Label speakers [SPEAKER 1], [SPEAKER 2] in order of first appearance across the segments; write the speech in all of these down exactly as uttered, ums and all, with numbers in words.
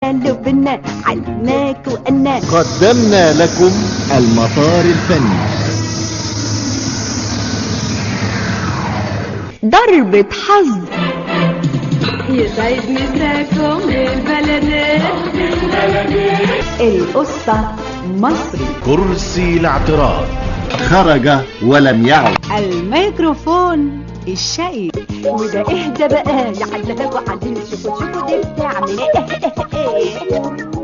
[SPEAKER 1] لبنا علمناك وأنا
[SPEAKER 2] قدمنا لكم المطار الفني.
[SPEAKER 1] ضربة حظ.
[SPEAKER 3] يسعد مساكم البلدات
[SPEAKER 1] القصة مصري.
[SPEAKER 2] كرسي الاعتراض خرج ولم يعد.
[SPEAKER 1] الميكروفون الشقي. وده اهدى بقى يا حلاق وعدين شوفوا شوفوا دي بتعمل ايه.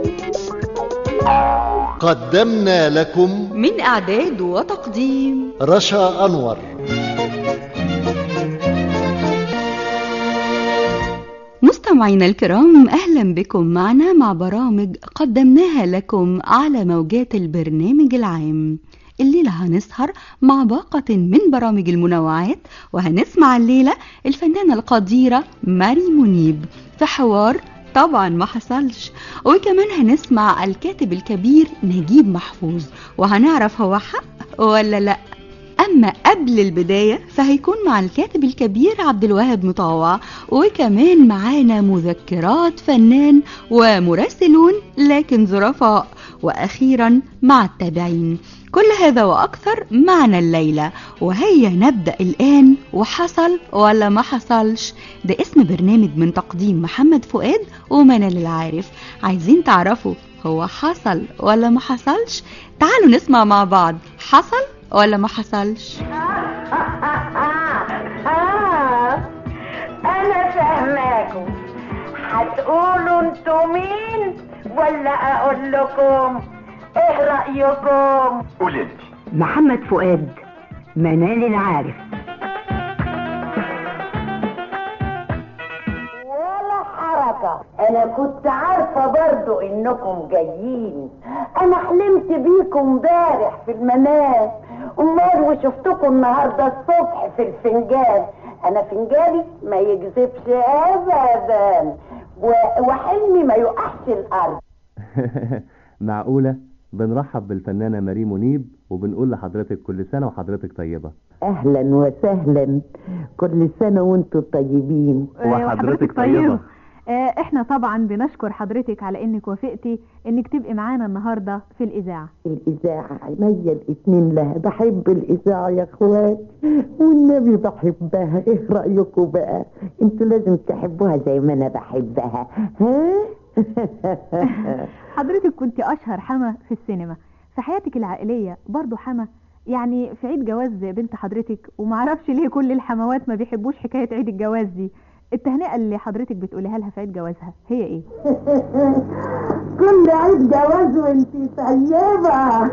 [SPEAKER 2] قدمنا لكم
[SPEAKER 1] من اعداد وتقديم
[SPEAKER 2] رشا أنور.
[SPEAKER 1] مستمعينا الكرام، أهلا بكم معنا مع برامج قدمناها لكم على موجات البرنامج العام. الليلة هنسهر مع باقة من برامج المنوعات، وهنسمع الليلة الفنانة القديرة ماري منيب في حوار طبعا ما حصلش، وكمان هنسمع الكاتب الكبير نجيب محفوظ، وهنعرف هو حق ولا لأ. أما قبل البداية فهيكون مع الكاتب الكبير عبد الوهاب مطاوع، وكمان معانا مذكرات فنان ومراسلون لكن ظرفاء، وأخيرا مع التابعين. كل هذا وأكثر معنا الليلة، وهيا نبدأ الآن. وحصل ولا ما حصلش، ده اسم برنامج من تقديم محمد فؤاد ومنال العارف. عايزين تعرفوا هو حصل ولا ما حصلش؟ تعالوا نسمع مع بعض حصل ولا ما حصلش.
[SPEAKER 4] انا فاهماكم، هتقولوا انتوا مين ولا اقول لكم؟ ايه رأيكم؟
[SPEAKER 5] قول انت.
[SPEAKER 6] محمد فؤاد، منال العارف.
[SPEAKER 4] ولا حركة، انا كنت عارفة برضو انكم جايين. انا حلمت بيكم امبارح في المنام، امال وشفتكم النهاردة الصبح في الفنجان. انا فنجاني ما يكذبش ابدا، وحلمي ما يقعش الارض.
[SPEAKER 7] معقولة؟ بنرحب بالفنانة ماري منيب وبنقول لحضرتك كل سنة وحضرتك طيبة.
[SPEAKER 4] اهلا وسهلا، كل سنة وانتم طيبين
[SPEAKER 7] وحضرتك طيبة.
[SPEAKER 8] آه احنا طبعا بنشكر حضرتك على انك وافقتي انك تبقي معانا النهاردة في الاذاعة.
[SPEAKER 4] الاذاعة عينيا الاتنين لها، بحب الاذاعة يا اخوات والنبي بحبها. ايه رأيكم بقى؟ انتوا لازم تحبوها زي ما انا بحبها. ها؟
[SPEAKER 8] حضرتك كنت اشهر حما في السينما. في حياتك العائلية برضو حما، يعني في عيد جواز بنت حضرتك، ومعرفش ليه كل الحموات ما بيحبوش حكاية عيد الجواز دي. التهنئة اللي حضرتك بتقوليها لها في عيد جوازها هي ايه؟
[SPEAKER 4] كل عيد جواز وانتي طيبة.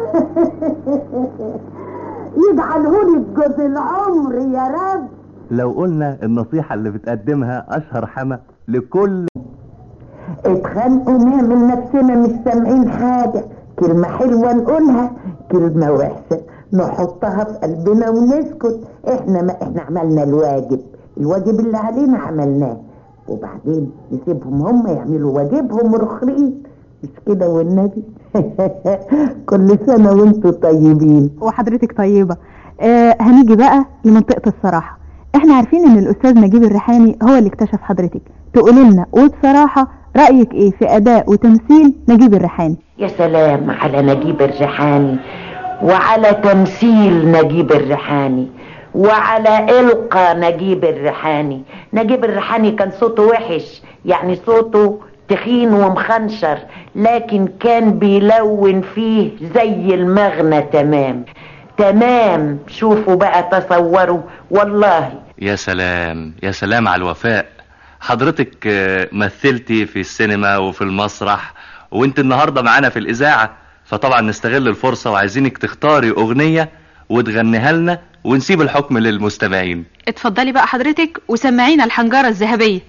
[SPEAKER 4] يجعلهولي بجوز العمر يا رب.
[SPEAKER 7] لو قلنا النصيحة اللي بتقدمها اشهر حما لكل
[SPEAKER 4] اتخانقوا نعمل نفسنا مش سامعين حاجة، كلمة حلوة نقولها، كلمة وحشة نحطها في قلبنا ونسكت. احنا ما احنا عملنا الواجب، الواجب اللي علينا عملناه، وبعدين نسيبهم هم يعملوا واجبهم رخرين، مش كده والنبي؟ كل سنة وانتوا طيبين.
[SPEAKER 8] وحضرتك طيبة. آه هنيجي بقى لمنطقة الصراحة. احنا عارفين ان الاستاذ نجيب الريحاني هو اللي اكتشف حضرتك. تقولي لنا وبصراحة رأيك ايه في اداء وتمثيل نجيب الريحاني؟
[SPEAKER 4] يا سلام على نجيب الريحاني، وعلى تمثيل نجيب الريحاني، وعلى إلقى نجيب الريحاني. نجيب الريحاني كان صوته وحش، يعني صوته تخين ومخنشر، لكن كان بيلون فيه زي المغنى. تمام تمام. شوفوا بقى، تصوروا والله.
[SPEAKER 9] يا سلام يا سلام على الوفاء. حضرتك مثلتي في السينما وفي المسرح، وانت النهاردة معانا في الإذاعة، فطبعا نستغل الفرصة وعايزينك تختاري أغنية وتغنيها لنا ونسيب الحكم للمستمعين.
[SPEAKER 8] اتفضلي بقى حضرتك وسمعينا الحنجرة الذهبية.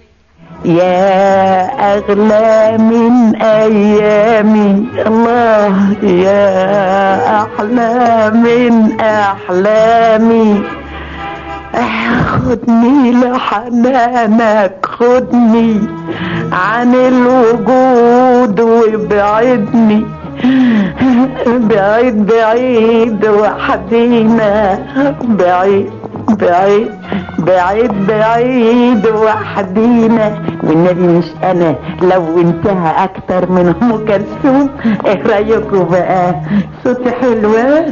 [SPEAKER 4] يا أغلى من أيامي الله، يا أحلى من أحلامي، خدني لحنانك، خدني عن الوجود وابعدني بعيد بعيد وحدينا بعيد بعيد بعيد بعيد وحدينا، والنبي مش انا لو انتهى اكتر من ام كلثوم. ايه رايكم بقى؟ صوتي حلوه.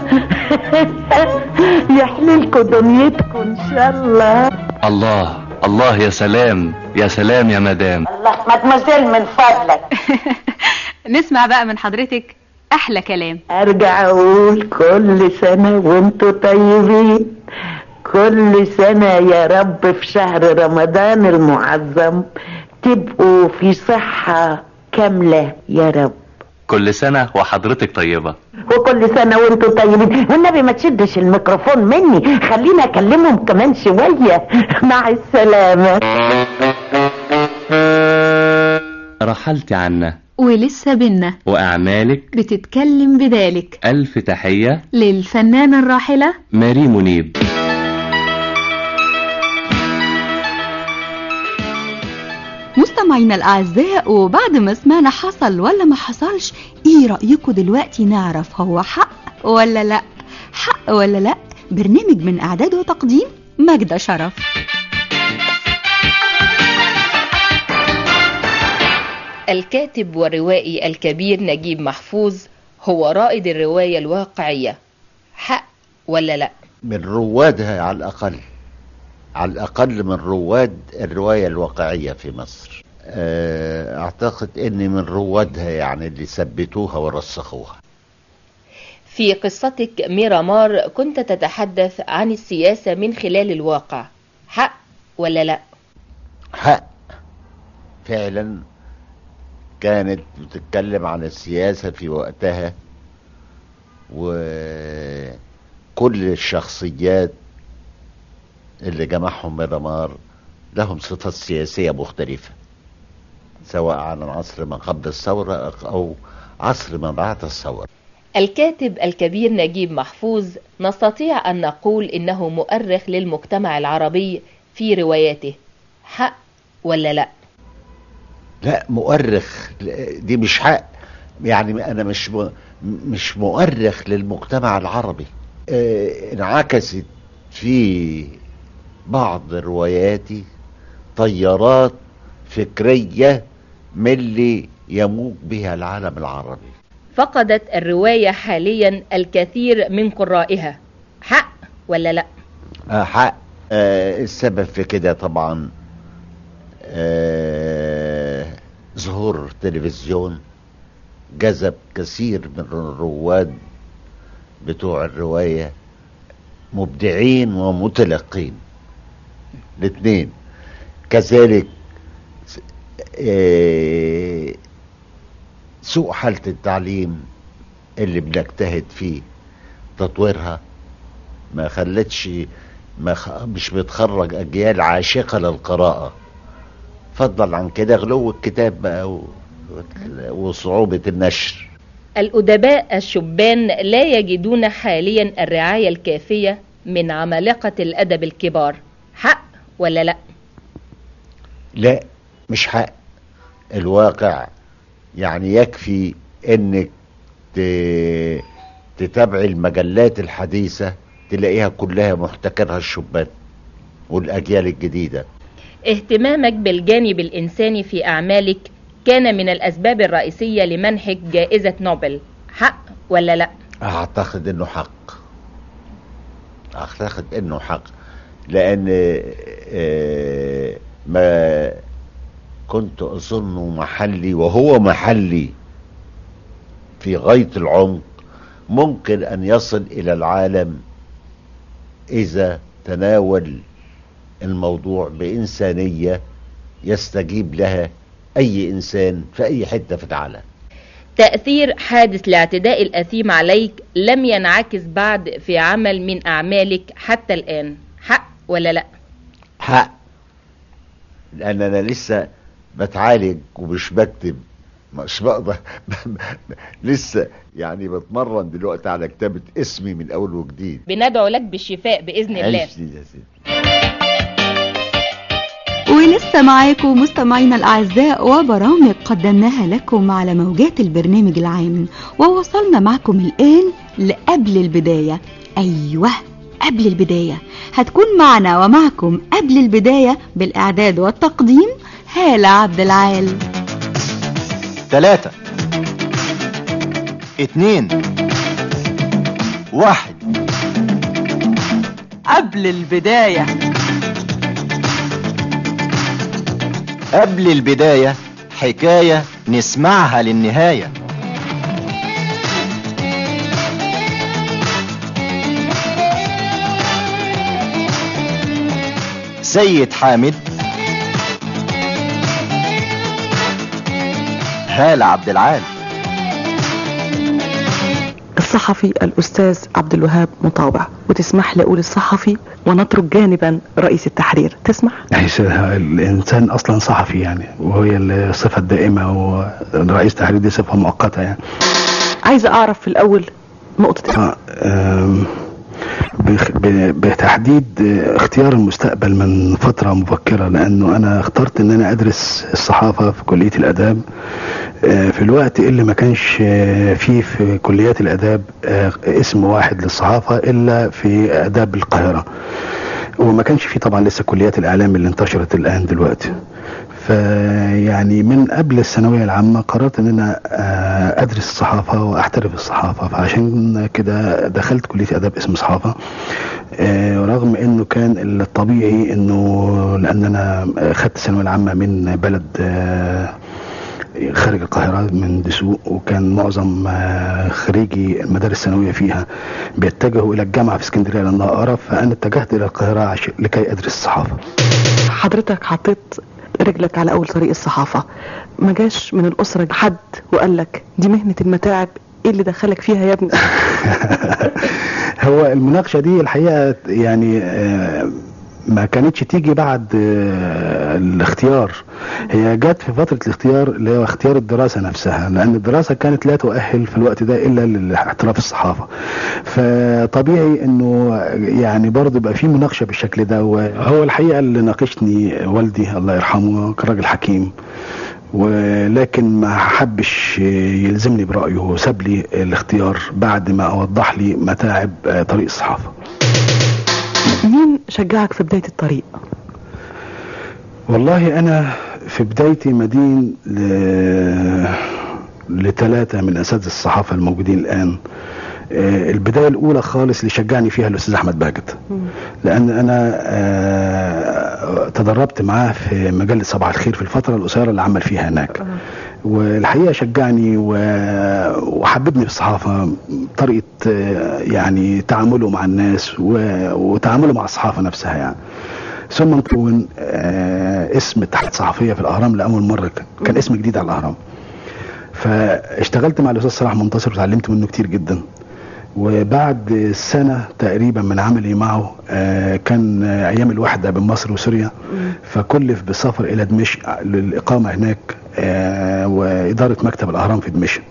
[SPEAKER 4] يحللكوا دنيتكم ان شاء الله.
[SPEAKER 9] الله الله، يا سلام يا سلام يا مدام.
[SPEAKER 4] الله مدمزيل من فضلك.
[SPEAKER 8] نسمع بقى من حضرتك احلى كلام.
[SPEAKER 4] ارجع اقول كل سنة وانتوا طيبين، كل سنة يا رب في شهر رمضان المعظم تبقوا في صحة كاملة يا رب.
[SPEAKER 9] كل سنة وحضرتك طيبة.
[SPEAKER 4] وكل سنة وانتوا طيبين. والنبي ما تشدش الميكروفون مني، خلينا اكلمهم كمان شوية. مع السلامة.
[SPEAKER 9] رحلت عنا
[SPEAKER 8] ولسه بينا
[SPEAKER 9] وأعمالك
[SPEAKER 8] بتتكلم بذلك.
[SPEAKER 9] ألف تحية
[SPEAKER 8] للفنانة الراحلة
[SPEAKER 9] مريم منيب.
[SPEAKER 1] مستمعينا الأعزاء، وبعد ما سمعنا حصل ولا ما حصلش، ايه رأيكم دلوقتي نعرف هو حق ولا لا؟ حق ولا لا؟ برنامج من إعداد وتقديم ماجدة شرف.
[SPEAKER 5] الكاتب والروائي الكبير نجيب محفوظ هو رائد الرواية الواقعية، حق ولا لا؟
[SPEAKER 2] من روادها على الأقل، على الأقل من رواد الرواية الواقعية في مصر. أعتقد أني من روادها، يعني اللي ثبتوها ورسخوها.
[SPEAKER 5] في قصتك ميرامار كنت تتحدث عن السياسة من خلال الواقع، حق ولا لا؟
[SPEAKER 2] حق فعلا. كانت بتتكلم عن السياسة في وقتها، وكل الشخصيات اللي جمعهم ميرامار لهم صفات سياسية مختلفة، سواء عن عصر ما قبل الثورة أو عصر ما بعد الثورة.
[SPEAKER 5] الكاتب الكبير نجيب محفوظ نستطيع أن نقول إنه مؤرخ للمجتمع العربي في رواياته، حق ولا لا؟
[SPEAKER 2] لا، مؤرخ دي مش حق. يعني أنا مش مش مؤرخ للمجتمع العربي. اه انعكست في بعض رواياتي طيارات فكرية من اللي يموج بها العالم العربي.
[SPEAKER 5] فقدت الرواية حاليا الكثير من قرائها، حق ولا لا؟
[SPEAKER 2] اه حق. اه السبب في كده طبعا اه ظهور التلفزيون جذب كثير من الرواد بتوع الرواية، مبدعين ومتلقين الاثنين. كذلك اه سوء حالة التعليم اللي بنجتهد فيه تطويرها ما خلتش ما خ... مش بتخرج أجيال عاشقة للقراءة، فضل عن كده غلو الكتاب بقى و... وصعوبة النشر.
[SPEAKER 5] الأدباء الشبان لا يجدون حاليا الرعاية الكافية من عمالقة الأدب الكبار، حق ولا لا؟
[SPEAKER 2] لا مش حق. الواقع يعني يكفي انك تتابع المجلات الحديثة تلاقيها كلها محتكرها الشبان والأجيال الجديدة.
[SPEAKER 5] اهتمامك بالجانب الإنساني في أعمالك كان من الأسباب الرئيسية لمنحك جائزة نوبل، حق ولا لا؟
[SPEAKER 2] أعتقد أنه حق. أعتقد أنه حق لأن ما كنت أظنه محلي، وهو محلي في غاية العمق، ممكن أن يصل إلى العالم إذا تناول الموضوع بإنسانية يستجيب لها أي إنسان في أي حتة في العالم.
[SPEAKER 5] تأثير حادث الاعتداء الأثيم عليك لم ينعكس بعد في عمل من أعمالك حتى الآن، حق ولا لا؟
[SPEAKER 2] حق. لأن أنا لسه بتعالج ومش بكتب، مش بقدر لسه يعني بتمرن دلوقتي على كتابة اسمي من أول وجديد.
[SPEAKER 5] بندعو لك بالشفاء بإذن الله.
[SPEAKER 1] ولسه معاكم مستمعينا الأعزاء وبرامج قدمناها لكم على موجات البرنامج العام، ووصلنا معكم الآن لقبل البداية. أيوه قبل البداية. هتكون معنا ومعكم قبل البداية بالإعداد والتقديم هالة عبد العال.
[SPEAKER 10] ثلاثة اتنين واحد.
[SPEAKER 11] قبل البداية.
[SPEAKER 10] قبل البداية حكاية نسمعها للنهاية. سيد حامد، هالة عبد العال.
[SPEAKER 11] الصحفي الأستاذ عبد الوهاب مطاوع. وتسمح لي أقول الصحفي ونترك جانبا رئيس التحرير، تسمح؟
[SPEAKER 12] الإنسان أصلا صحفي يعني، وهي الصفة الدائمة، ورئيس التحرير دي صفة مؤقتة يعني.
[SPEAKER 11] عايزة أعرف في الأول نقطة
[SPEAKER 12] آه بتحديد اختيار المستقبل من فترة مبكرة، لأنه أنا اخترت أن أنا أدرس الصحافة في كلية الأداب في الوقت اللي ما كانش فيه في كليات الأداب اسم واحد للصحافة إلا في أداب القاهرة، وما كانش فيه طبعا لسه كليات الإعلام اللي انتشرت الآن دلوقتي. فيعني من قبل الثانوية العامة قررت ان انا ادرس الصحافة واحترف الصحافة، فعشان كده دخلت كلية اداب اسم صحافة، رغم انه كان الطبيعي انه لان انا خدت الثانوية العامة من بلد خارج القاهرة من دسوق، وكان معظم خريجي المدارس الثانوية فيها بيتجهوا الى الجامعة في اسكندرية لانها اقرب، فانا اتجهت الى القاهرة لكي ادرس الصحافة.
[SPEAKER 11] حضرتك حطيت رجلك على اول طريق الصحافة، ما جاش من الاسرة حد وقال لك دي مهنة المتاعب، ايه اللي دخلك فيها يا ابني؟
[SPEAKER 12] هو المناقشة دي الحقيقة يعني ما كانتش تيجي بعد الاختيار، هي جت في فترة الاختيار اللي هو اختيار الدراسة نفسها، لان الدراسة كانت لا تؤهل في الوقت ده الا لاحتراف الصحافة، فطبيعي انه يعني برضه يبقى في مناقشة بالشكل ده. وهو الحقيقة اللي ناقشني والدي الله يرحمه، كان راجل حكيم، ولكن ما حبش يلزمني برأيه وساب لي الاختيار بعد ما اوضح لي متاعب طريق الصحافة.
[SPEAKER 11] مين شجعك في بداية الطريق؟
[SPEAKER 12] والله انا في بدايتي مدين ل... لثلاثة من اساتذة الصحافة الموجودين الان. البداية الاولى خالص اللي شجعني فيها الاستاذ احمد باجت، لان انا تدربت معاه في مجلة صباح الخير في الفترة القصيرة اللي عمل فيها هناك، والحقيقة شجعني وحببني في الصحافة، طريقة يعني تعامله مع الناس وتعامله مع الصحافة نفسها يعني. ثم نكون اسم تحت صحفية في الأهرام لأول مرة، كان اسم جديد على الأهرام، فاشتغلت مع الأستاذ صلاح منتصر وتعلمت منه كتير جدا. وبعد سنة تقريبا من عملي معه كان أيام الوحدة بين مصر وسوريا، فكلف بالسفر إلى دمشق للإقامة هناك وإدارة مكتب الأهرام في دمشق،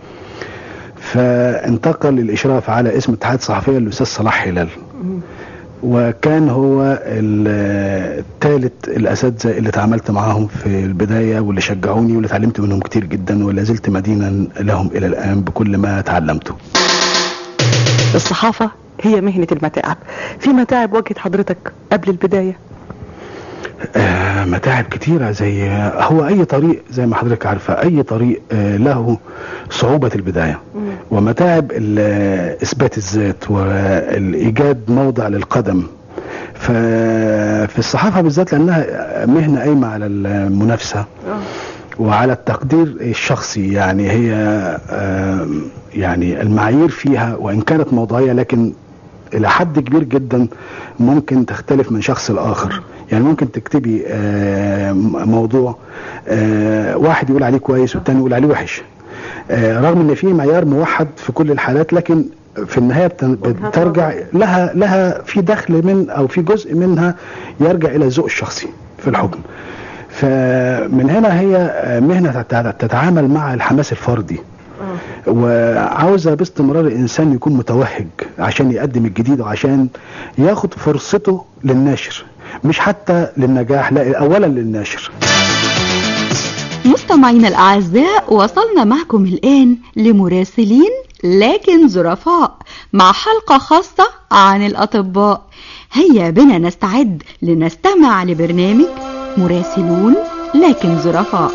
[SPEAKER 12] فانتقل الإشراف على اسم اتحاد صحفية للأستاذ صلاح هلال، وكان هو الثالث الأساتذة اللي تعاملت معاهم في البداية واللي شجعوني واللي تعلمت منهم كتير جدا، ولا زلت مدينا لهم إلى الآن بكل ما تعلمته.
[SPEAKER 11] الصحافة هي مهنة المتاعب، في متاعب واجهت حضرتك قبل البداية؟
[SPEAKER 12] آه متاعب كتيرة، زي هو اي طريق زي ما حضرتك عارفة، اي طريق آه له صعوبة البداية ومتاعب اثبات الذات والايجاد موضع للقدم. ففي الصحافة بالذات لانها مهنة قايمة على المنافسة وعلى التقدير الشخصي، يعني هي آه يعني المعايير فيها وان كانت موضوعية لكن الى حد كبير جدا ممكن تختلف من شخص لاخر. يعني ممكن تكتبي آه موضوع آه واحد يقول عليه كويس والتاني يقول عليه وحش، آه رغم ان في معيار موحد في كل الحالات، لكن في النهاية بترجع لها لها في دخل من او في جزء منها يرجع الى الذوق الشخصي في الحكم. فمن هنا هي مهنة تتعامل مع الحماس الفردي، وعاوزة باستمرار الانسان يكون متوهج عشان يقدم الجديد وعشان ياخد فرصته للناشر، مش حتى للنجاح، لا اولا للناشر.
[SPEAKER 1] مستمعينا الاعزاء، وصلنا معكم الان لمراسلين لكن ظرفاء، مع حلقة خاصة عن الأطباء. هيا بنا نستعد لنستمع لبرنامج مراسلون لكن ظرفاء.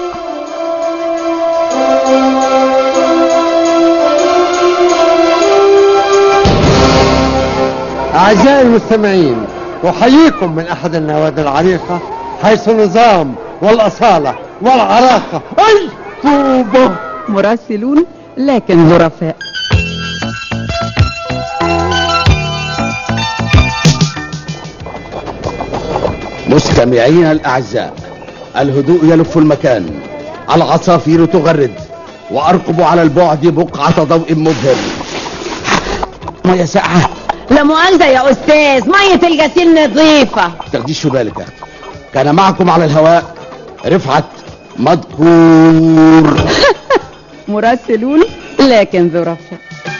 [SPEAKER 13] أعزائي المستمعين، أحييكم من أحد النوادي العريقة حيث النظام والأصالة والعراقة. أي طوبة!
[SPEAKER 6] مراسلون لكن ظرفاء.
[SPEAKER 14] مستمعينا الأعزاء، الهدوء يلف المكان، العصافير تغرد، وأرقب على البعد بقعة ضوء مبهر. مية ساقعة.
[SPEAKER 4] لا مؤاخذة يا أستاذ، مية الغسيل نظيفة.
[SPEAKER 14] تاخديش بالك. كان معكم على الهواء رفعت مذكور.
[SPEAKER 6] مراسلون لكن ظرفاء.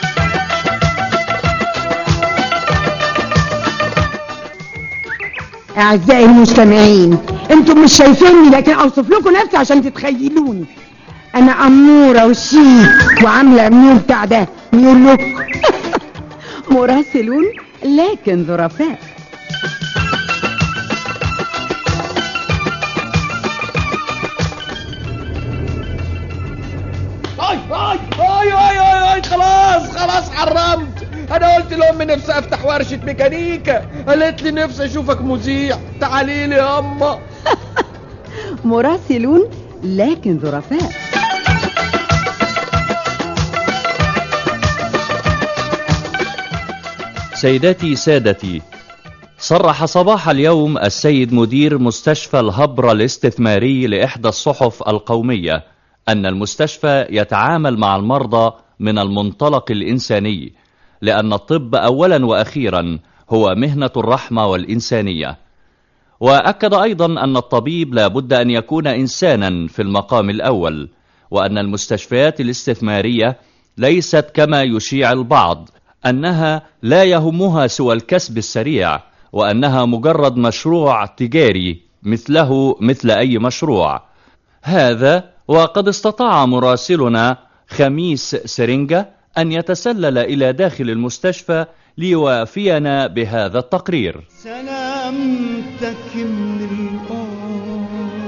[SPEAKER 15] أعزائي المستمعين، انتم مش شايفيني لكن اوصف لكم نفسي عشان تتخيلوني. انا امورة وشيك وعاملة ميول بتاع ده ميول لوك.
[SPEAKER 6] مراسلون لكن ظرفاء.
[SPEAKER 16] اي اي اي اي اي خلاص خلاص حرمت. انا قلت لامي نفسي افتح ورشة ميكانيكا، قالت لي نفسي اشوفك مذيع، تعالي لي يا اما.
[SPEAKER 6] مراسلون لكن ظرفاء.
[SPEAKER 17] سيداتي سادتي، صرح صباح اليوم السيد مدير مستشفى الهبرة الاستثماري لإحدى الصحف القومية أن المستشفى يتعامل مع المرضى من المنطلق الإنساني، لأن الطب أولا وأخيرا هو مهنة الرحمة والإنسانية. وأكد أيضا أن الطبيب لا بد أن يكون إنسانا في المقام الأول، وأن المستشفيات الاستثمارية ليست كما يشيع البعض أنها لا يهمها سوى الكسب السريع، وأنها مجرد مشروع تجاري مثله مثل أي مشروع. هذا وقد استطاع مراسلنا خميس سرنجة أن يتسلل إلى داخل المستشفى ليوافينا بهذا التقرير.
[SPEAKER 18] سلامتك من الآن،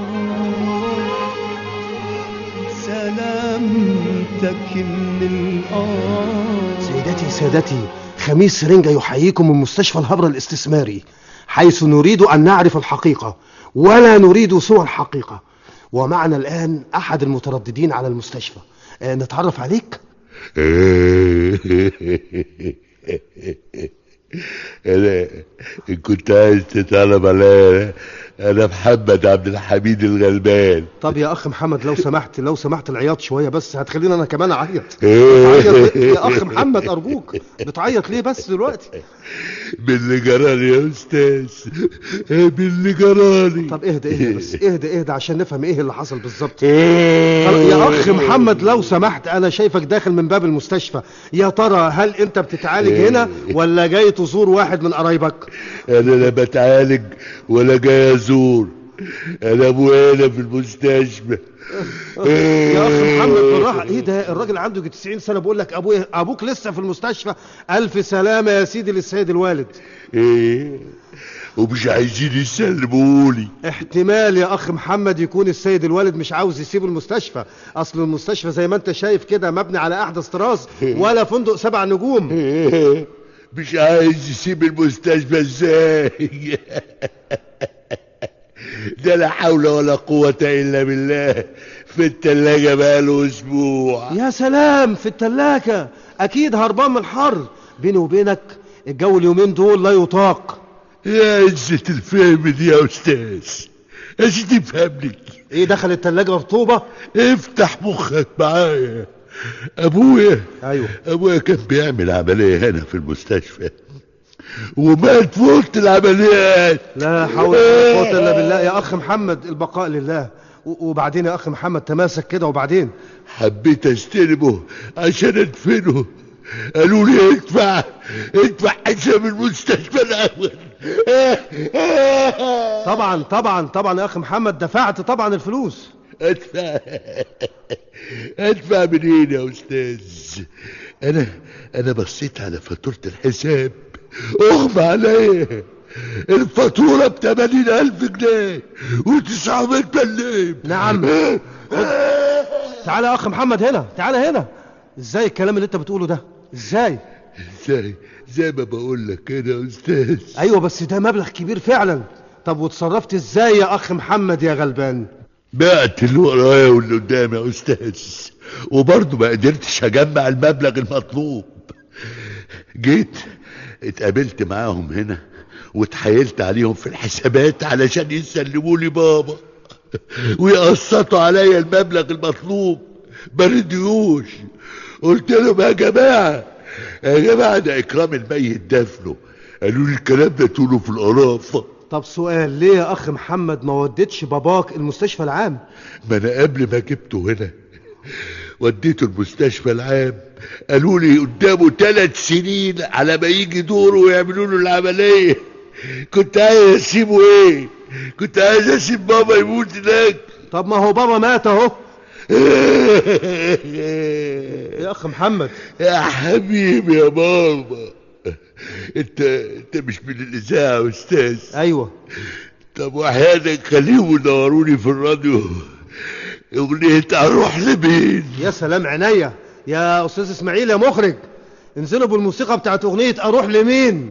[SPEAKER 18] سلامتك من الآن.
[SPEAKER 19] سيداتي سادتي، خميس سرنجة يحييكم من مستشفى الهبرة الاستثماري، حيث نريد أن نعرف الحقيقة ولا نريد سوى الحقيقة. ومعنا الآن أحد المترددين على المستشفى. أه نتعرف عليك؟
[SPEAKER 20] أنا كنت عايز تتعرف عليا، أنا محمد عبد الحميد الغلبان.
[SPEAKER 19] طب يا أخ محمد لو سمحت لو سمحت العياط شوية بس، هتخلينا أنا كمان أعيط. بتعيط ليه يا أخ محمد أرجوك؟ بتعيط ليه بس دلوقتي؟
[SPEAKER 20] باللي جرالي يا أستاذ، باللي جرالي.
[SPEAKER 19] طب اهدى اهدى بس، اهدى اهدى عشان نفهم ايه اللي حصل بالظبط. يا أخ محمد لو سمحت، أنا شايفك داخل من باب المستشفى، يا ترى هل أنت بتتعالج هنا ولا جاي تزور واحد من قرايبك؟
[SPEAKER 20] أنا لا بتعالج ولا جاي أزور، أنا أبويا هنا في المستشفى.
[SPEAKER 19] يا أخ محمد بالراحة، إيه ده؟ الراجل عنده تسعين سنة بقول لك أبويا أبوك لسه في المستشفى. ألف سلامة يا سيدي للسيد الوالد.
[SPEAKER 20] إيه ومش عايزين يسلمولي؟
[SPEAKER 19] احتمال يا أخ محمد يكون السيد الوالد مش عاوز يسيب المستشفى، أصل المستشفى زي ما أنت شايف كده مبني على أحدث طراز، ولا فندق سبع نجوم.
[SPEAKER 20] مش عايز يسيب المستشفى ازاي؟ ده لا حول ولا قوة إلا بالله، في التلاجة بقاله أسبوع.
[SPEAKER 19] يا سلام، في التلاجة أكيد هربان من الحر. بيني وبينك الجو اليومين دول لا يطاق.
[SPEAKER 20] يا عزة الفهم دي يا أستاذ، عايز تفهمني.
[SPEAKER 19] إيه دخل التلاجة رطوبة؟
[SPEAKER 20] افتح مخك معايا. أبويا
[SPEAKER 19] أيوه
[SPEAKER 20] أبويا كان بيعمل عملية هنا في المستشفى ومات في اوضه العمليات.
[SPEAKER 19] لا حول ولا قوه الا بالله. يا اخ محمد البقاء لله. وبعدين يا اخ محمد تماسك كده. وبعدين
[SPEAKER 20] حبيت استلمه عشان ادفنه، قالوا لي ادفع ادفع حساب المستشفى الاول.
[SPEAKER 19] طبعا طبعا طبعا يا اخ محمد دفعت طبعا الفلوس.
[SPEAKER 20] ادفع ادفع منين يا استاذ؟ انا انا بصيت على فاتورة الحساب، اغمى عليا. الفاتورة بتمانين الف جنيه وتسعمائة مليم.
[SPEAKER 19] نعم. تعالى يا اخ محمد هنا، تعالى هنا. ازاي الكلام اللي انت بتقوله ده؟ ازاي؟
[SPEAKER 20] ازاي زي ما بقول لك كده يا استاذ.
[SPEAKER 19] ايوه بس ده مبلغ كبير فعلا. طب وتصرفت ازاي يا اخ محمد يا غلبان؟
[SPEAKER 20] بعت اللي ورايا واللي قدامي يا استاذ، وبرضه ما قدرتش اجمع المبلغ المطلوب. جيت اتقابلت معاهم هنا واتحايلت عليهم في الحسابات علشان يسلموا لي بابا ويقسطوا عليا المبلغ المطلوب. ما رضيوش. قلت لهم يا جماعه يا جماعه ده اكرام الميت دفنه. قالوا لي الكلام ده تقوله في القرافه.
[SPEAKER 19] طب سؤال، ليه يا اخ محمد ما وديتش باباك المستشفى العام؟
[SPEAKER 20] ما انا قبل ما جبته هنا وديته المستشفى العام، قالوا لي قدامه ثلاث سنين على ما يجي دوره ويعملوا له العمليه. كنت عايز اسيبه ايه؟ كنت عايز اسيب بابا يموت هناك.
[SPEAKER 19] طب ما هو بابا مات اهو. يا اخ محمد
[SPEAKER 20] يا حبيبي يا بابا، انت انت مش من الاذاعه يا استاذ؟
[SPEAKER 19] ايوه.
[SPEAKER 20] طب واحيانا خليهم يدوروني في الراديو اغنيه اروح لمين.
[SPEAKER 19] يا سلام عينيا يا استاذ اسماعيل يا مخرج، انزلوا بالموسيقى بتاعت اغنيه اروح لمين.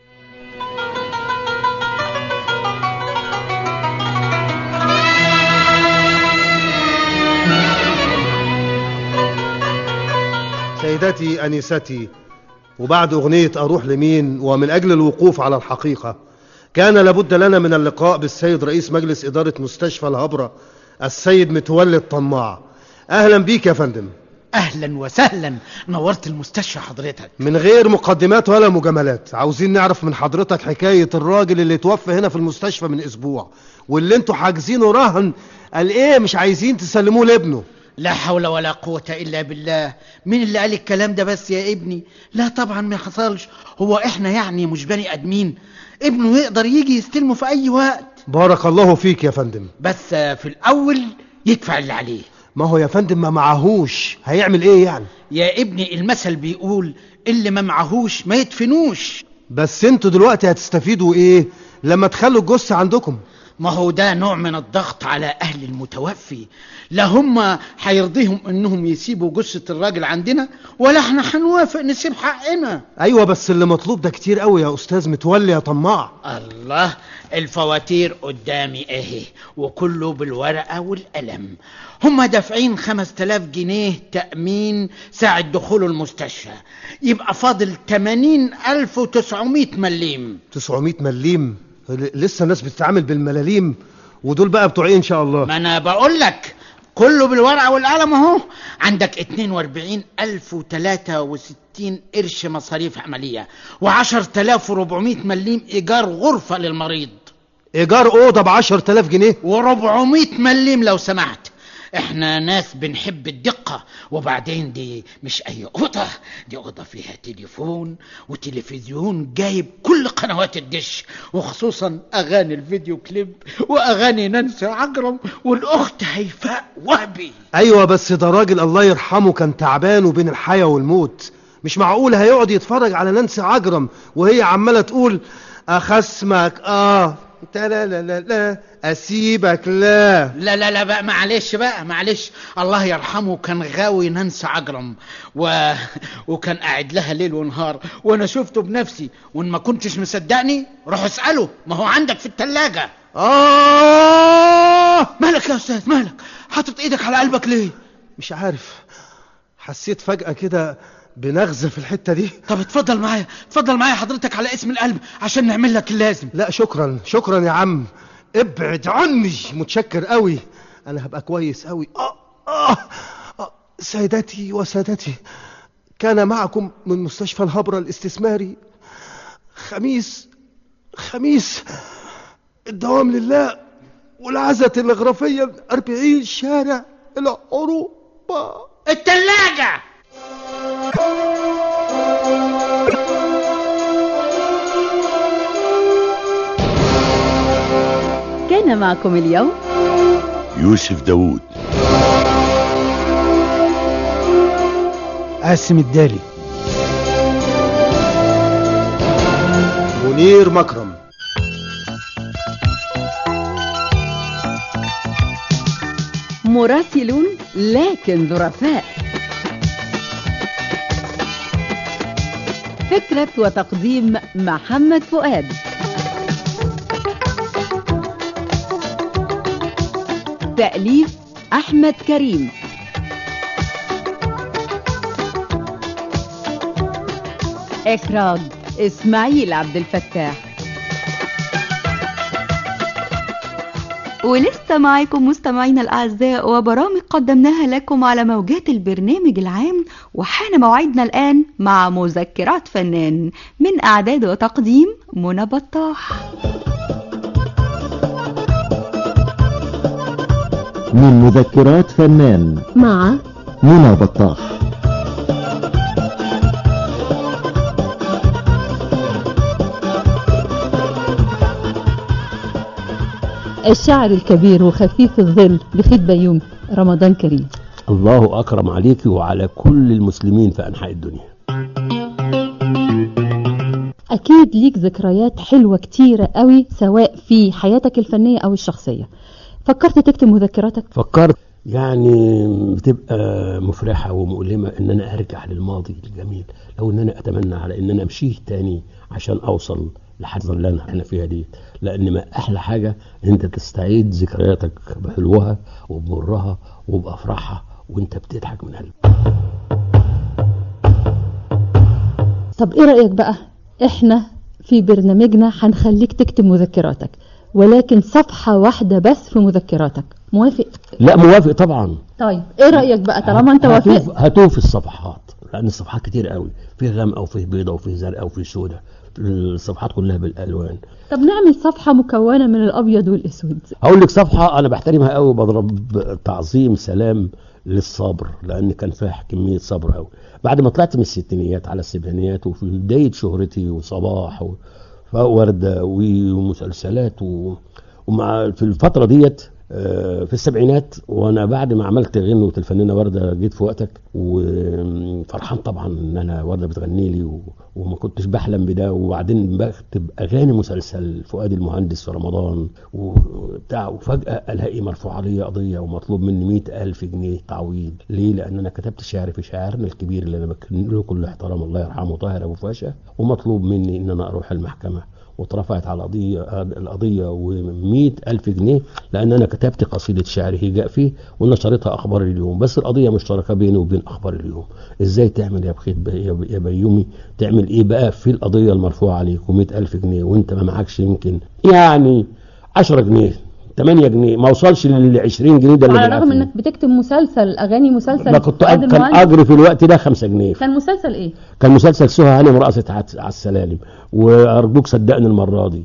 [SPEAKER 19] سيداتي أنيستي، وبعد أغنية أروح لمين ومن أجل الوقوف على الحقيقة كان لابد لنا من اللقاء بالسيد رئيس مجلس إدارة مستشفى الهبرة السيد متولي الطماع. أهلا بيك يا فندم.
[SPEAKER 14] اهلا وسهلا، نورت المستشفى حضرتك.
[SPEAKER 19] من غير مقدمات ولا مجاملات، عاوزين نعرف من حضرتك حكاية الراجل اللي توفى هنا في المستشفى من أسبوع واللي انتوا حاجزينه رهن. قال ايه مش عايزين تسلموه لابنه؟
[SPEAKER 14] لا حول ولا قوة إلا بالله. مين اللي قال الكلام ده بس يا ابني؟ لا طبعا ما حصلش. هو احنا يعني مش بني ادمين؟ ابنه يقدر يجي يستلمه في اي وقت.
[SPEAKER 19] بارك الله فيك يا فندم.
[SPEAKER 14] بس في الاول يدفع اللي عليه.
[SPEAKER 19] ما هو يا فندم ما معهوش، هيعمل ايه يعني؟
[SPEAKER 14] يا ابني المثل بيقول اللي ما معهوش ما يدفنوش.
[SPEAKER 19] بس انتوا دلوقتي هتستفيدوا ايه لما تخلوا الجثة عندكم؟
[SPEAKER 14] ما هو ده نوع من الضغط على اهل المتوفي. لا هم هيرضيهم انهم يسيبوا جثة الراجل عندنا ولا احنا هنوافق نسيب حقنا.
[SPEAKER 19] ايوه بس اللي مطلوب ده كتير قوي يا استاذ متولي يا طماع.
[SPEAKER 14] الله، الفواتير قدامي اهي وكله بالورقة والقلم. هم دافعين خمس تلاف جنيه تأمين ساعة دخوله المستشفى، يبقى فاضل تمانين الف وتسعمائة مليم.
[SPEAKER 19] تسعمائة مليم؟ لسه الناس بتتعامل بالملاليم، ودول بقى بتوع ايه ان شاء الله؟
[SPEAKER 14] ما انا بقول لك كله بالورقه والقلم اهو. عندك اتنين واربعين الف وتلاتة وستين قرش مصاريف عمليه وعشر تلاف وربعمائة مليم ايجار غرفه للمريض.
[SPEAKER 19] ايجار اوضه بعشر تلاف جنيه
[SPEAKER 14] وربعمائة مليم لو سمحت. احنا ناس بنحب الدقة. وبعدين دي مش اي اوضة، دي اوضة فيها تليفون وتلفزيون جايب كل قنوات الدش، وخصوصا اغاني الفيديو كليب واغاني نانسي عجرم والاخت هيفاء وهبي.
[SPEAKER 19] ايوه بس ده راجل الله يرحمه كان تعبان وبين الحياة والموت. مش معقول هيقعد يتفرج على نانسي عجرم وهي عمالة تقول اخصمك اه لا لا لا لا اسيبك لا
[SPEAKER 14] لا لا لا بقى معلش بقى معلش. الله يرحمه كان غاوي نانسي عجرم و... وكان قاعد لها ليل ونهار، وانا شفته بنفسي. وان ما كنتش مصدقني روح اسأله، ما هو عندك في التلاجة.
[SPEAKER 19] آه
[SPEAKER 14] مالك يا استاذ مالك؟ حاطط ايدك على قلبك ليه؟
[SPEAKER 19] مش عارف، حسيت فجأة كده بنغزة في الحتة دي.
[SPEAKER 14] طب اتفضل معايا اتفضل معايا حضرتك على اسم القلب عشان نعمل لك اللازم.
[SPEAKER 19] لا شكرا شكرا يا عم، ابعد عني، متشكر قوي، انا هبقى كويس قوي. آه آه آه سيداتي وسادتي، كان معكم من مستشفى الهبرة الاستثماري خميس خميس الدوام لله والعزة الغرفية أربعين شارع العروبة.
[SPEAKER 14] التلاجة.
[SPEAKER 1] كان معكم اليوم
[SPEAKER 20] يوسف داوود.
[SPEAKER 12] قاسم الدالي.
[SPEAKER 19] منير مكرم.
[SPEAKER 6] مراسلون لكن ظرفاء. فكرة وتقديم محمد فؤاد. تأليف أحمد كريم. إخراج إسماعيل عبد الفتاح.
[SPEAKER 1] ولسه معاكم مستمعينا الأعزاء وبرامج قدمناها لكم على موجات البرنامج العام، وحان موعدنا الآن مع مذكرات فنان من إعداد وتقديم منى بطاح.
[SPEAKER 21] من مذكرات فنان
[SPEAKER 1] مع
[SPEAKER 21] منى بطاح.
[SPEAKER 22] الشاعر الكبير وخفيف الظل بخيت بيومي، رمضان كريم.
[SPEAKER 23] الله أكرم عليك وعلى كل المسلمين في أنحاء الدنيا.
[SPEAKER 22] أكيد ليك ذكريات حلوة كتيرة قوي سواء في حياتك الفنية أو الشخصية. فكرت تكتب مذكراتك؟
[SPEAKER 23] فكرت، يعني بتبقى مفرحة ومؤلمة ان انا ارجع للماضي الجميل، لو ان انا اتمنى على ان انا امشيه تاني عشان اوصل لحد اللي انا انا فيها دي، لان ما احلى حاجة انت تستعيد ذكرياتك بحلوها وبمرها وبافراحها وانت بتضحك من قلبك.
[SPEAKER 22] طب ايه رأيك بقى احنا في برنامجنا هنخليك تكتب مذكراتك، ولكن صفحة واحدة بس في مذكراتك، موافق؟
[SPEAKER 23] لا موافق طبعا.
[SPEAKER 22] طيب ايه رأيك بقى طالما انت وافقت؟
[SPEAKER 23] هتوف الصفحات، لان الصفحات كتير قوي، فيه غامقة وفيه بيضة وفيه زرقاء وفيه سودة، الصفحات كلها بالالوان.
[SPEAKER 22] طب نعمل صفحة مكونة من الابيض والاسود.
[SPEAKER 23] هقول لك صفحة انا بحترمها قوي وبضرب تعظيم سلام للصبر، لان كان فيها كمية صبر قوي. بعد ما طلعت من الستينيات على السبعينيات وفي بداية شهرتي وصباح و... وردة ومسلسلات و... ومع في الفترة ديت في السبعينات، وانا بعد ما عملت غنوة الفنانة وردة جيت في وقتك، وفرحان طبعا ان انا وردة بتغني لي و... وما كنتش بحلم بده. وبعدين بكتب اغاني مسلسل فؤاد المهندس في رمضان وبتاع، وفجأة الاقي مرفوع علي قضية ومطلوب مني مئة الف جنيه تعويض. ليه؟ لان انا كتبت شعر في شاعرنا الكبير اللي انا بكن له كل احترام الله يرحمه طاهر ابو فاشا، ومطلوب مني ان انا اروح المحكمة، واترفعت على القضية القضية ومئة ألف جنيه، لأن أنا كتبت قصيدة شعر هيجاء فيه ونشرتها أخبار اليوم. بس القضية مشتركة بيني وبين أخبار اليوم. إزاي تعمل يا بخيت يا بيومي؟ تعمل إيه بقى في القضية المرفوعة عليك ومئة ألف جنيه وأنت ما معكش يمكن يعني عشرة جنيه ثمانية جنيه، ما وصلش لل عشرين جنيه ده اللي
[SPEAKER 22] على الرغم انك بتكتب مسلسل اغاني مسلسل.
[SPEAKER 23] ما كنت كان اجري في الوقت ده خمسة جنيه.
[SPEAKER 22] كان مسلسل ايه؟
[SPEAKER 23] كان مسلسل سهى هانم رقصت على السلالم، وارجوك صدقني المره دي،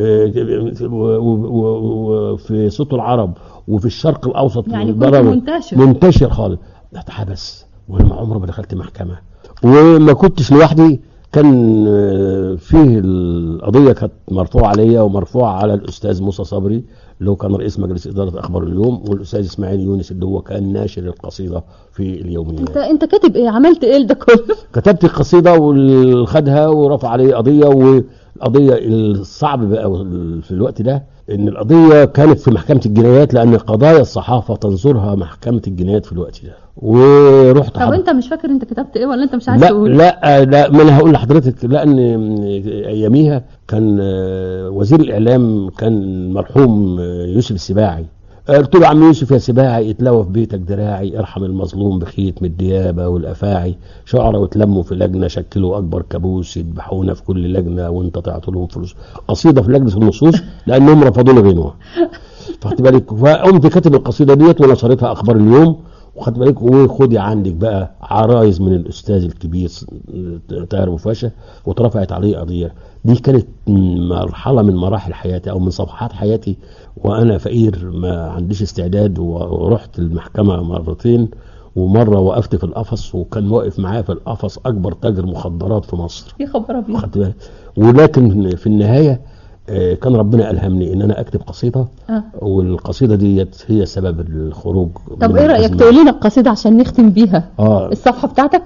[SPEAKER 23] وفي صوت العرب وفي الشرق الاوسط
[SPEAKER 22] يعني كنت منتشر
[SPEAKER 23] منتشر خالص. اتحبس وانا عمري ما دخلت محكمه، وما كنتش لوحدي، كان فيه القضيه كانت مرفوعه عليا ومرفوعه على الاستاذ موسى صبري اللي هو كان رئيس مجلس اداره اخبار اليوم، والاستاذ اسماعيل يونس اللي هو كان ناشر القصيده في اليوميات.
[SPEAKER 22] انت انت كاتب ايه؟ عملت ايه ده كله؟
[SPEAKER 23] كتبت القصيده وخدها ورفع عليه قضيه. والقضيه الصعب بقى في الوقت ده ان القضيه كانت في محكمه الجنايات، لان قضايا الصحافه تنظرها محكمه الجنايات في الوقت ده. ورحت
[SPEAKER 22] طب انت مش فاكر انت كتبت ايه ولا انت مش عايز
[SPEAKER 23] لا
[SPEAKER 22] تقول؟
[SPEAKER 23] لا لا ما انا هقول لحضرتك، لان اياميها كان وزير الاعلام كان مرحوم يوسف السباعي. قلت له يا عم يوسف يا سباعي اتلوى في بيتك دراعي، ارحم المظلوم بخيت من الديابه والافاعي، شعراء واتلموا في لجنه شكلوا اكبر كابوس يذبحونا في كل لجنه وانت تعطي لهم فلوس. قصيده في لجنه النصوص لانهم رفضوا لي غنوه. فخدت بالك، فقمت كاتب القصيده ديت ونشرتها اخبار اليوم، وخدت بالك وخدي عندك بقى عرايز من الاستاذ الكبير طاهر ابو فاشا، واترفعت عليه قضيه. دي كانت مرحله من مراحل حياتي او من صفحات حياتي وانا فقير ما عنديش استعداد، ورحت المحكمه مرتين، ومره وقفت في القفص وكان واقف معايا في القفص اكبر تاجر مخدرات في مصر.
[SPEAKER 22] يا خبر ابيض.
[SPEAKER 23] ولكن في النهايه كان ربنا ألهمني ان انا اكتب قصيده
[SPEAKER 22] أه.
[SPEAKER 23] والقصيده ديت هي سبب الخروج.
[SPEAKER 22] طب ايه رايك تقول لنا القصيده عشان نختم بيها؟
[SPEAKER 23] اه
[SPEAKER 22] الصفحه بتاعتك.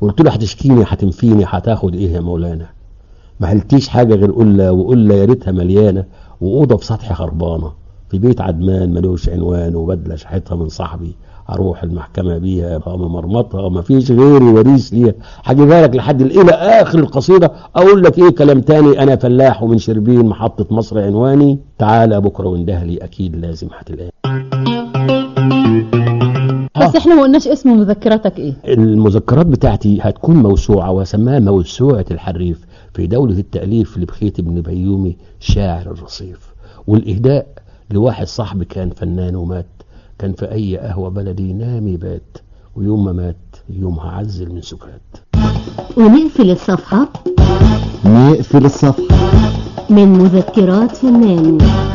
[SPEAKER 23] قلت له هتشكيني هتنفيني هتاخد ايه يا مولانا؟ ما حلتيش حاجه غير قله وقله يا ريتها مليانه، واوضه في سطح خربانه في بيت عدمان ملوش عنوان، وبدله شحتها من صاحبي اروح المحكمه بيها مرمطها وما فيش غيري وريث ليها. هجيبها لك لحد الى اخر القصيده. اقول لك ايه كلام تاني؟ انا فلاح ومن شربين محطه مصر عنواني، تعالى بكره واندهلي اكيد لازم هتلاقي.
[SPEAKER 22] بس احنا ما قلناش اسم مذكراتك ايه؟
[SPEAKER 23] المذكرات بتاعتي هتكون موسوعه واسميها موسوعه الحريف في دوله التاليف لبخيت بن بيومي شاعر الرصيف، والاهداء لواحد صاحبي كان فنان ومات، كان في اي قهوه بلدي نام يبات، ويوم ما مات يومها عزل من سكات.
[SPEAKER 3] ونقفل الصفحه
[SPEAKER 21] نقفل الصفحه
[SPEAKER 3] من مذكرات فنان.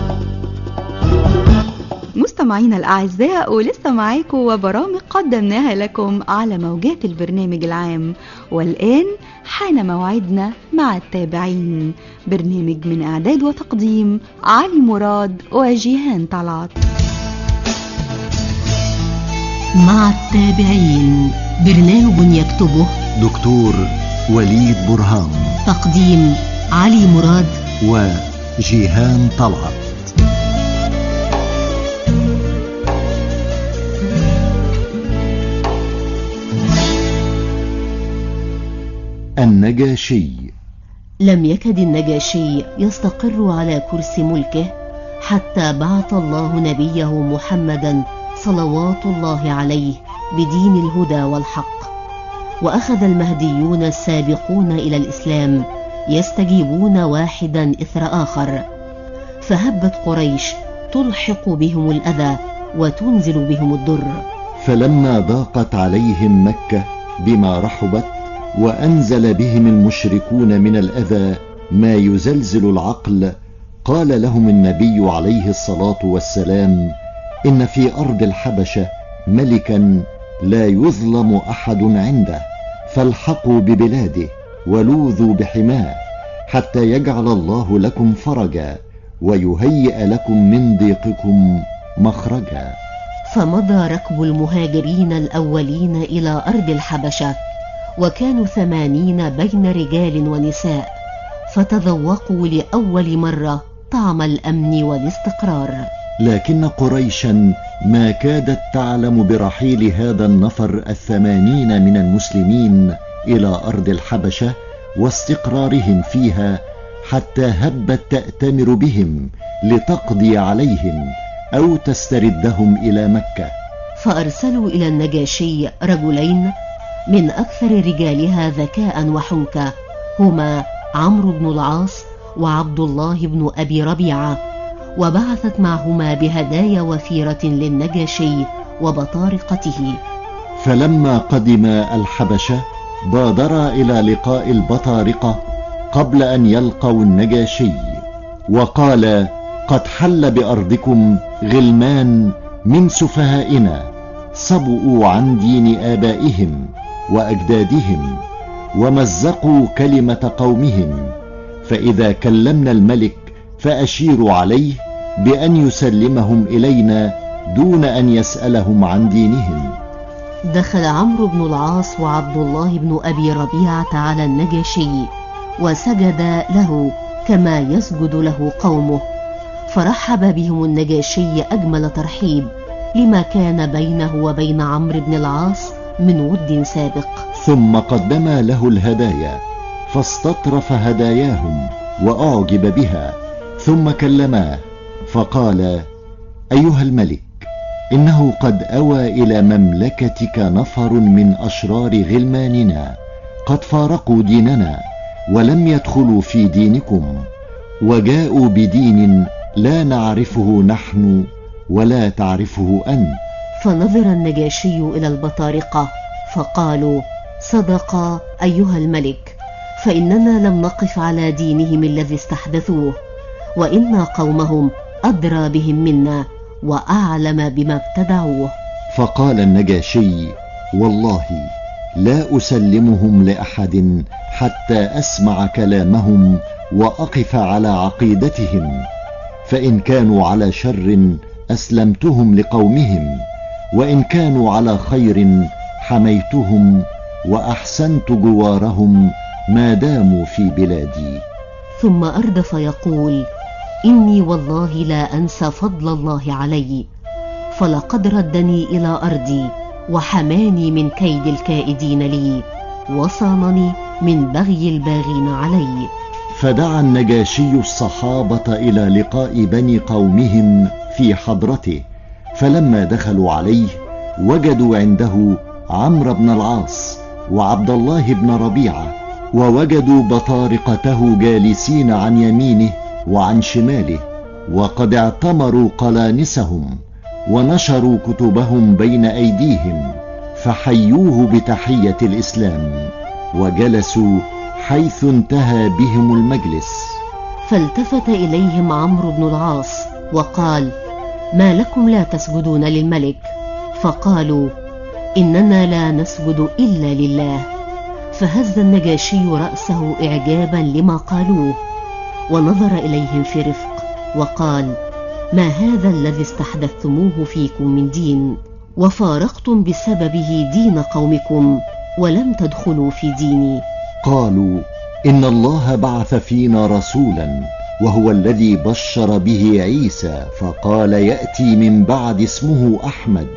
[SPEAKER 1] مستمعينا الأعزاء، ولسه معاكم وبرامج قدمناها لكم على موجات البرنامج العام، والآن حان موعدنا مع التابعين، برنامج من إعداد وتقديم علي مراد وجيهان طلعت.
[SPEAKER 3] مع التابعين، برنامج يكتبه
[SPEAKER 21] دكتور وليد برهان،
[SPEAKER 3] تقديم علي مراد
[SPEAKER 21] وجيهان طلعت. النجاشي.
[SPEAKER 3] لم يكد النجاشي يستقر على كرسي ملكه حتى بعث الله نبيه محمدا صلوات الله عليه بدين الهدى والحق، وأخذ المهديون السابقون إلى الإسلام يستجيبون واحدا إثر آخر، فهبت قريش تلحق بهم الأذى وتنزل بهم الضر.
[SPEAKER 21] فلما ضاقت عليهم مكة بما رحبت وأنزل بهم المشركون من الأذى ما يزلزل العقل، قال لهم النبي عليه الصلاة والسلام: إن في أرض الحبشة ملكا لا يظلم أحد عنده، فالحقوا ببلاده ولوذوا بحماه حتى يجعل الله لكم فرجا ويهيئ لكم من ضيقكم مخرجا.
[SPEAKER 3] فمضى ركب المهاجرين الأولين إلى أرض الحبشة، وكانوا ثمانين بين رجال ونساء، فتذوقوا لأول مرة طعم الأمن والاستقرار.
[SPEAKER 21] لكن قريشا ما كادت تعلم برحيل هذا النفر الثمانين من المسلمين إلى أرض الحبشة واستقرارهم فيها، حتى هبت تأتمر بهم لتقضي عليهم أو تستردهم إلى مكة.
[SPEAKER 3] فأرسلوا إلى النجاشي رجلين من أكثر رجالها ذكاء وحنكة، هما عمرو بن العاص وعبد الله بن أبي ربيعة، وبعثت معهما بهدايا وفيرة للنجاشي وبطارقته.
[SPEAKER 21] فلما قدم الحبشة بادرا إلى لقاء البطارقة قبل أن يلقوا النجاشي، وقال: قد حل بأرضكم غلمان من سفهائنا صبؤوا عن دين آبائهم وأجدادهم ومزقوا كلمة قومهم، فإذا كلمنا الملك فأشيروا عليه بأن يسلمهم إلينا دون أن يسألهم عن دينهم.
[SPEAKER 3] دخل عمرو بن العاص وعبد الله بن أبي ربيعة على النجاشي وسجد له كما يسجد له قومه، فرحب بهم النجاشي أجمل ترحيب لما كان بينه وبين عمرو بن العاص من ود سابق.
[SPEAKER 21] ثم قدم له الهدايا فاستطرف هداياهم وأعجب بها، ثم كلماه فقال: أيها الملك، إنه قد أوى إلى مملكتك نفر من أشرار غلماننا قد فارقوا ديننا ولم يدخلوا في دينكم، وجاءوا بدين لا نعرفه نحن ولا تعرفه أنت.
[SPEAKER 3] فنظر النجاشي إلى البطارقة فقالوا: صدق أيها الملك، فإننا لم نقف على دينهم الذي استحدثوه، وإن قومهم أدرى بهم منا وأعلم بما ابتدعوه.
[SPEAKER 21] فقال النجاشي: والله لا أسلمهم لأحد حتى أسمع كلامهم وأقف على عقيدتهم، فإن كانوا على شر أسلمتهم لقومهم، وإن كانوا على خير حميتهم وأحسنت جوارهم ما داموا في بلادي.
[SPEAKER 3] ثم أردف يقول: إني والله لا أنسى فضل الله علي، فلقد ردني إلى أرضي وحماني من كيد الكائدين لي، وصانني من بغي الباغين علي.
[SPEAKER 21] فدعا النجاشي الصحابة إلى لقاء بني قومهم في حضرته، فلما دخلوا عليه وجدوا عنده عمرو بن العاص وعبد الله بن ربيعة، ووجدوا بطارقته جالسين عن يمينه وعن شماله، وقد اعتمروا قلانسهم ونشروا كتبهم بين أيديهم، فحيوه بتحية الإسلام وجلسوا حيث انتهى بهم المجلس.
[SPEAKER 3] فالتفت إليهم عمرو بن العاص وقال: ما لكم لا تسجدون للملك؟ فقالوا: إننا لا نسجد إلا لله. فهز النجاشي رأسه إعجابا لما قالوه، ونظر إليهم في رفق وقال: ما هذا الذي استحدثتموه فيكم من دين، وفارقتم بسببه دين قومكم ولم تدخلوا في ديني؟
[SPEAKER 21] قالوا: إن الله بعث فينا رسولا وهو الذي بشر به عيسى، فقال يأتي من بعد اسمه أحمد،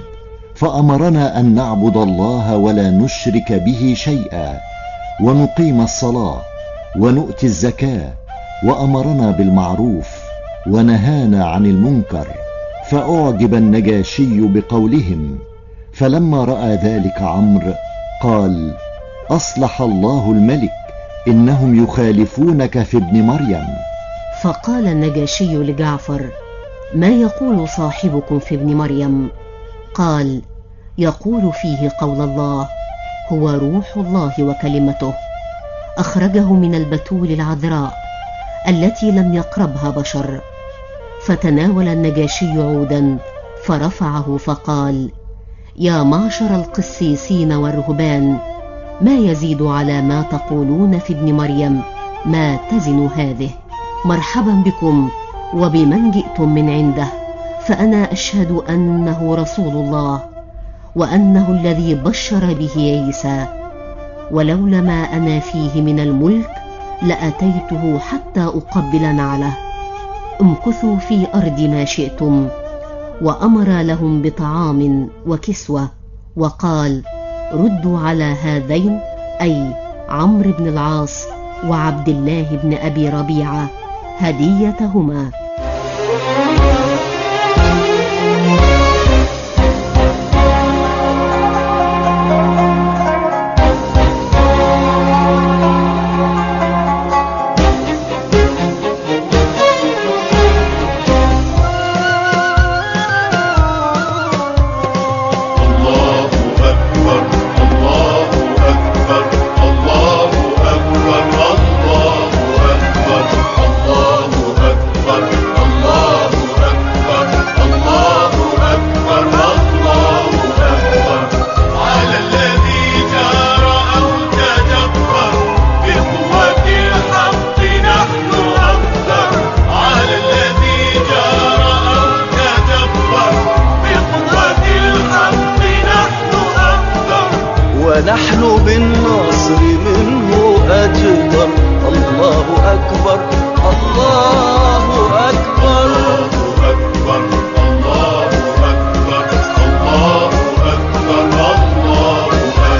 [SPEAKER 21] فأمرنا أن نعبد الله ولا نشرك به شيئا، ونقيم الصلاة ونؤتي الزكاة، وأمرنا بالمعروف ونهانا عن المنكر. فأعجب النجاشي بقولهم، فلما رأى ذلك عمرو قال: أصلح الله الملك، إنهم يخالفونك في ابن مريم.
[SPEAKER 3] فقال النجاشي لجعفر: ما يقول صاحبكم في ابن مريم؟ قال: يقول فيه قول الله، هو روح الله وكلمته، أخرجه من البتول العذراء التي لم يقربها بشر. فتناول النجاشي عودا فرفعه فقال: يا معشر القسيسين والرهبان، ما يزيد على ما تقولون في ابن مريم ما تزن هذه. مرحبا بكم وبمن جئتم من عنده، فأنا أشهد أنه رسول الله، وأنه الذي بشر به عيسى، ولولا ما أنا فيه من الملك لأتيته حتى أقبل نعله. امكثوا في أرض ما شئتم. وأمر لهم بطعام وكسوة، وقال: ردوا على هذين، أي عمرو بن العاص وعبد الله بن أبي ربيعة، هديتهما.
[SPEAKER 18] ونحن بالنصر منه أجدر. الله أكبر، الله أكبر، الله أكبر، الله أكبر، الله أكبر، الله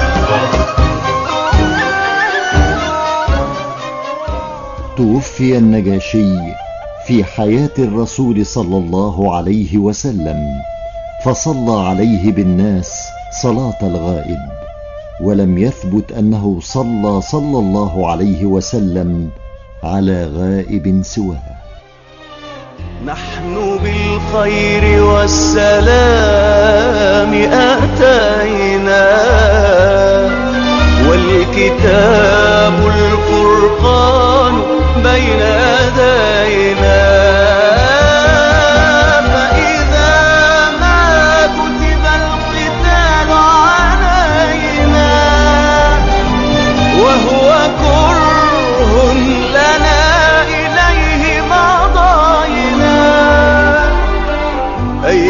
[SPEAKER 21] أكبر. توفي النجاشي في حياة الرسول صلى الله عليه وسلم، فصلى عليه بالناس صلاة الغائب، ولم يثبت أنه صلى صلى الله عليه وسلم على غائب سواه.
[SPEAKER 18] نحن بالخير والسلام أتينا، والكتاب الفرقان بين يدينا،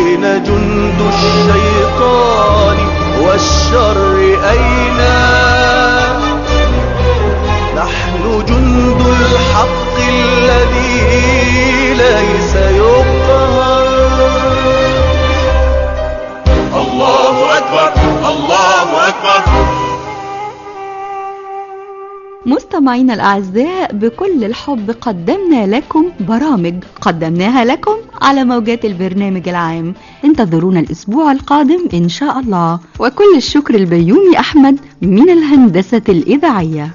[SPEAKER 18] جند الشيطان والشر أين؟
[SPEAKER 1] مستمعينا الأعزاء، بكل الحب قدمنا لكم برامج قدمناها لكم على موجات البرنامج العام. انتظرونا الأسبوع القادم إن شاء الله، وكل الشكر البيومي أحمد من الهندسة الإذاعية.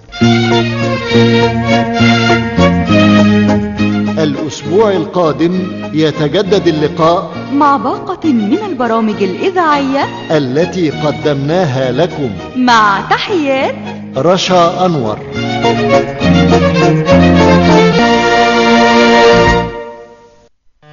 [SPEAKER 21] الأسبوع القادم يتجدد اللقاء
[SPEAKER 1] مع باقة من البرامج الإذاعية
[SPEAKER 21] التي قدمناها لكم،
[SPEAKER 1] مع تحيات
[SPEAKER 21] رشا أنور.